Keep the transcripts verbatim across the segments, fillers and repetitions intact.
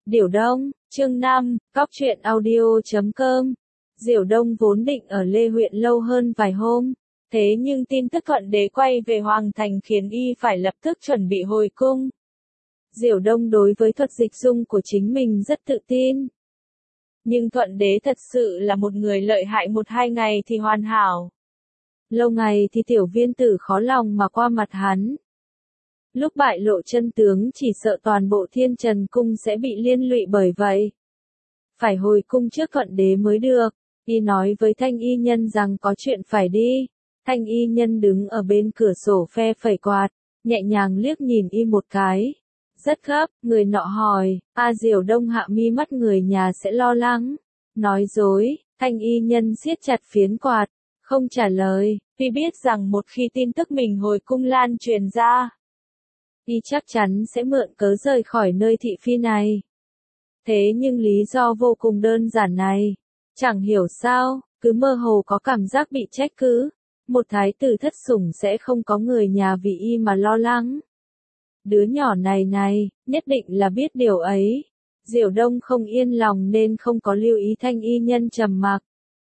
Điểu Đông, chương năm, Cóc truyện audio chấm com. Diểu Đông vốn định ở Lê huyện lâu hơn vài hôm, thế nhưng tin tức Thuận Đế quay về Hoàng Thành khiến y phải lập tức chuẩn bị hồi cung. Diểu Đông đối với thuật dịch dung của chính mình rất tự tin. Nhưng Thuận Đế thật sự là một người lợi hại, một hai ngày thì hoàn hảo. Lâu ngày thì tiểu viên tử khó lòng mà qua mặt hắn. Lúc bại lộ chân tướng chỉ sợ toàn bộ Thiên Trần Cung sẽ bị liên lụy bởi vậy. Phải hồi cung trước Thuận Đế mới được. Y nói với Thanh Y Nhân rằng có chuyện phải đi. Thanh Y Nhân đứng ở bên cửa sổ phe phẩy quạt, nhẹ nhàng liếc nhìn y một cái. Rất gấp, người nọ hỏi, A Diểu Đông hạ mi mắt người nhà sẽ lo lắng. Nói dối, Thanh Y Nhân siết chặt phiến quạt, không trả lời, vì biết rằng một khi tin tức mình hồi cung lan truyền ra, y chắc chắn sẽ mượn cớ rời khỏi nơi thị phi này. Thế nhưng lý do vô cùng đơn giản này, chẳng hiểu sao, cứ mơ hồ có cảm giác bị trách cứ. Một thái tử thất sủng sẽ không có người nhà vì y mà lo lắng. Đứa nhỏ này này, nhất định là biết điều ấy. Diểu Đông không yên lòng nên không có lưu ý Thanh Y Nhân trầm mặc.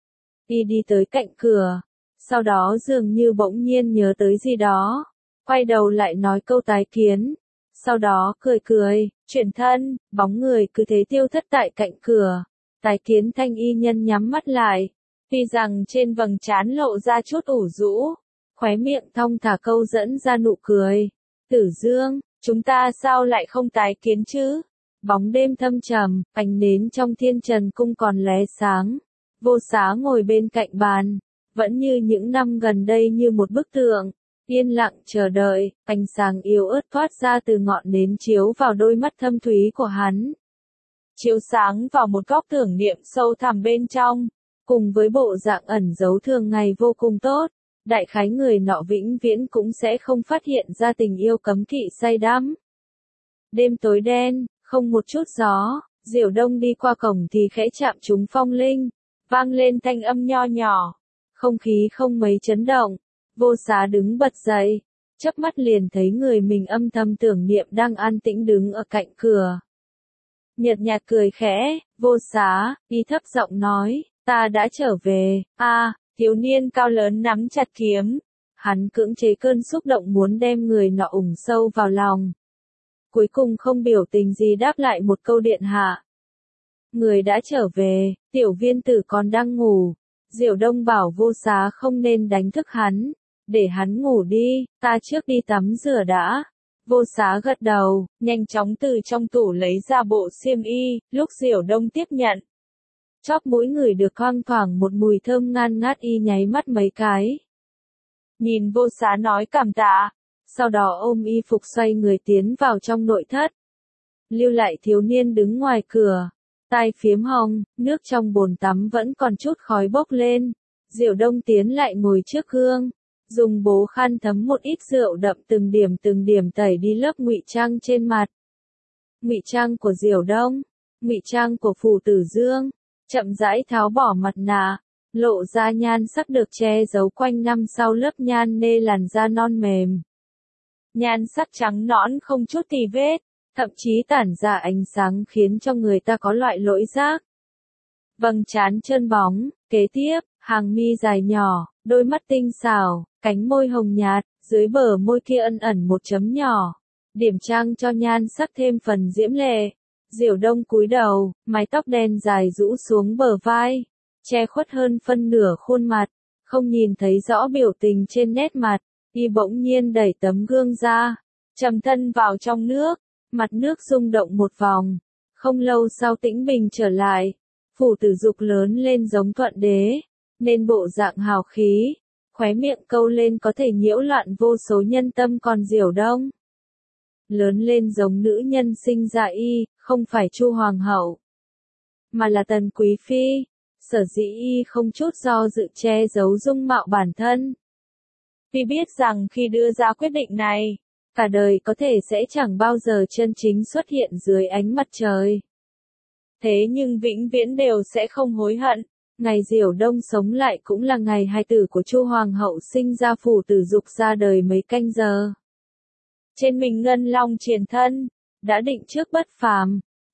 Y đi tới cạnh cửa, sau đó dường như bỗng nhiên nhớ tới gì đó, quay đầu lại nói câu tái kiến, sau đó cười cười, chuyển thân, bóng người cứ thế tiêu thất tại cạnh cửa. Tái kiến Thanh Y Nhân nhắm mắt lại, tuy rằng trên vầng trán lộ ra chút ủ rũ, khóe miệng thong thả câu dẫn ra nụ cười. Tử Dương, chúng ta sao lại không tái kiến chứ? Bóng đêm thâm trầm, ánh nến trong Thiên Trần Cung còn lóe sáng. Vô Xá ngồi bên cạnh bàn, vẫn như những năm gần đây như một bức tượng, yên lặng chờ đợi. Ánh sáng yếu ớt thoát ra từ ngọn nến chiếu vào đôi mắt thâm thúy của hắn, chiếu sáng vào một góc tưởng niệm sâu thẳm bên trong, cùng với bộ dạng ẩn giấu thường ngày vô cùng tốt. Đại khái người nọ vĩnh viễn cũng sẽ không phát hiện ra tình yêu cấm kỵ say đắm. Đêm tối đen, không một chút gió, Diểu Đông đi qua cổng thì khẽ chạm trúng phong linh, vang lên thanh âm nho nhỏ. Không khí không mấy chấn động, Vô Xá đứng bật dậy, chớp mắt liền thấy người mình âm thầm tưởng niệm đang an tĩnh đứng ở cạnh cửa. Nhợt nhạt cười khẽ, Vô Xá, y thấp giọng nói, ta đã trở về. A, thiếu niên cao lớn nắm chặt kiếm, hắn cưỡng chế cơn xúc động muốn đem người nọ ủng sâu vào lòng. Cuối cùng không biểu tình gì đáp lại một câu điện hạ. Người đã trở về, tiểu viên tử còn đang ngủ. Diểu Đông bảo Vô Xá không nên đánh thức hắn, để hắn ngủ đi, ta trước đi tắm rửa đã. Vô Xá gật đầu, nhanh chóng từ trong tủ lấy ra bộ xiêm y. Lúc Diểu Đông tiếp nhận, chóp mũi người được thoang thoảng một mùi thơm ngan ngát, y nháy mắt mấy cái. Nhìn Vô Xá nói cảm tạ, sau đó ôm y phục xoay người tiến vào trong nội thất. Lưu lại thiếu niên đứng ngoài cửa, tai phiếm hồng, nước trong bồn tắm vẫn còn chút khói bốc lên. Diểu Đông tiến lại ngồi trước gương, dùng bố khăn thấm một ít rượu đậm từng điểm từng điểm tẩy đi lớp ngụy trang trên mặt. Ngụy trang của Diểu Đông, ngụy trang của Phù Tử Dương, chậm rãi tháo bỏ mặt nạ, lộ ra nhan sắc được che giấu quanh năm sau lớp nhan nê làn da non mềm. Nhan sắc trắng nõn không chút tì vết, thậm chí tản ra ánh sáng khiến cho người ta có loại lỗi giác. Vầng trán trơn bóng, kế tiếp, hàng mi dài nhỏ, đôi mắt tinh xảo, cánh môi hồng nhạt, dưới bờ môi kia ẩn ẩn một chấm nhỏ, điểm trang cho nhan sắc thêm phần diễm lệ. Diểu Đông cúi đầu, mái tóc đen dài rũ xuống bờ vai, che khuất hơn phân nửa khuôn mặt, không nhìn thấy rõ biểu tình trên nét mặt. Y bỗng nhiên đẩy tấm gương ra, trầm thân vào trong nước, mặt nước rung động một vòng, không lâu sau tĩnh bình trở lại. Phù Tử Dục lớn lên giống Thuận Đế, nên bộ dạng hào khí, khóe miệng câu lên có thể nhiễu loạn vô số nhân tâm, còn Diểu Đông lớn lên giống nữ nhân sinh ra y, không phải Chu Hoàng hậu, mà là Tần Quý Phi. Sở dĩ y không chút do dự che giấu dung mạo bản thân, vì biết rằng khi đưa ra quyết định này, cả đời có thể sẽ chẳng bao giờ chân chính xuất hiện dưới ánh mặt trời. Thế nhưng vĩnh viễn đều sẽ không hối hận. Ngày Diểu Đông sống lại cũng là ngày hài tử của Chu Hoàng hậu sinh ra. Phù Tử Dục ra đời mấy canh giờ. Trên mình ngân long triển thân, đã định trước bất phàm.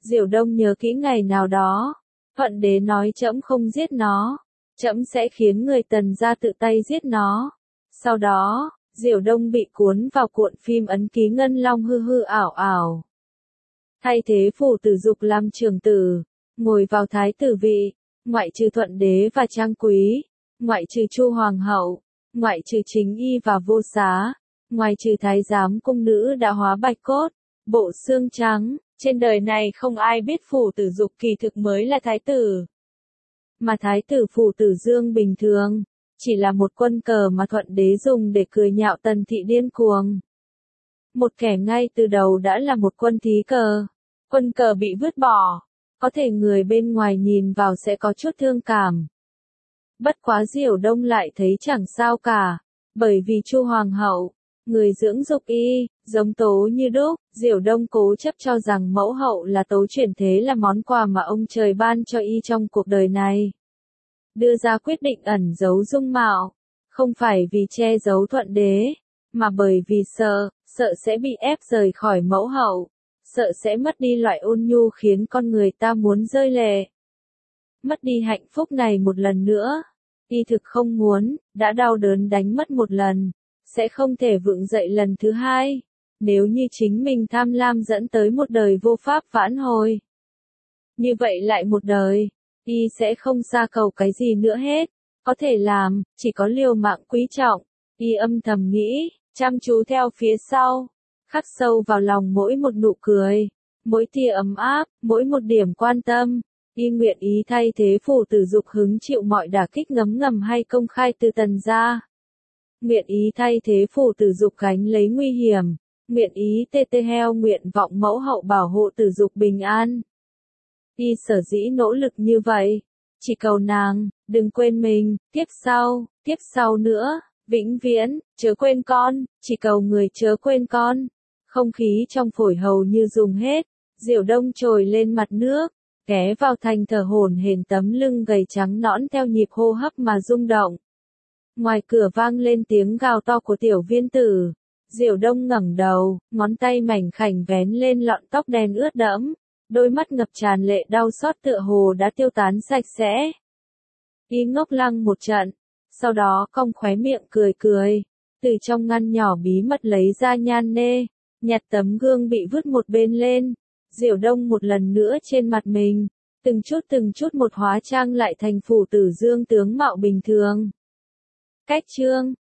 Diều Đông nhớ kỹ ngày nào đó, Thuận đế nói trẫm không giết nó, trẫm sẽ khiến người Tần gia tự tay giết nó. Sau đó, Diều Đông bị cuốn vào cuộn phim ấn ký Ngân Long hư hư ảo ảo. Thay thế Phủ Tử Dục làm trưởng tử, ngồi vào thái tử vị, ngoại trừ Thuận đế và Trang Quý, ngoại trừ Chu hoàng hậu, ngoại trừ Chính Y và Vô Xá, ngoài trừ thái giám cung nữ đã hóa bạch cốt, bộ xương trắng, trên đời này không ai biết Phủ Tử Dục kỳ thực mới là thái tử. Mà thái tử Phủ Tử Dương bình thường, chỉ là một quân cờ mà Thuận đế dùng để cười nhạo Tần thị điên cuồng. Một kẻ ngay từ đầu đã là một quân thí cờ, quân cờ bị vứt bỏ, có thể người bên ngoài nhìn vào sẽ có chút thương cảm. Bất quá Diều Đông lại thấy chẳng sao cả, bởi vì Chu hoàng hậu, người dưỡng dục y, giống Tố như đúc, Diều Đông cố chấp cho rằng mẫu hậu là Tố chuyển thế là món quà mà ông trời ban cho y trong cuộc đời này. Đưa ra quyết định ẩn giấu dung mạo, không phải vì che giấu Thuận đế, mà bởi vì sợ, sợ sẽ bị ép rời khỏi mẫu hậu, sợ sẽ mất đi loại ôn nhu khiến con người ta muốn rơi lệ. Mất đi hạnh phúc này một lần nữa, y thực không muốn, đã đau đớn đánh mất một lần, sẽ không thể vượng dậy lần thứ hai, nếu như chính mình tham lam dẫn tới một đời vô pháp vãn hồi. Như vậy lại một đời, y sẽ không xa cầu cái gì nữa hết, có thể làm, chỉ có liều mạng quý trọng, y âm thầm nghĩ, chăm chú theo phía sau, khắc sâu vào lòng mỗi một nụ cười, mỗi tia ấm áp, mỗi một điểm quan tâm. Y nguyện ý thay thế Phủ Tử Dục hứng chịu mọi đả kích ngấm ngầm hay công khai từ Tần gia. Nguyện ý thay thế Phủ Tử Dục gánh lấy nguy hiểm, nguyện ý tê tê heo nguyện vọng mẫu hậu bảo hộ Tử Dục bình an. Y sở dĩ nỗ lực như vậy, chỉ cầu nàng, đừng quên mình, tiếp sau, tiếp sau nữa, vĩnh viễn, chớ quên con, chỉ cầu người chớ quên con. Không khí trong phổi hầu như dùng hết, Diều Đông trồi lên mặt nước, ghé vào thành thở hổn hển tấm lưng gầy trắng nõn theo nhịp hô hấp mà rung động. Ngoài cửa vang lên tiếng gào to của tiểu viên tử. Diều Đông ngẩng đầu, ngón tay mảnh khảnh vén lên lọn tóc đen ướt đẫm, đôi mắt ngập tràn lệ đau xót tựa hồ đã tiêu tán sạch sẽ. Y ngốc lăng một trận, sau đó cong khóe miệng cười cười, từ trong ngăn nhỏ bí mật lấy ra nhan nê, nhặt tấm gương bị vứt một bên lên. Diều Đông một lần nữa trên mặt mình, từng chút từng chút một hóa trang lại thành Phủ Tử Dương tướng mạo bình thường. Cách chương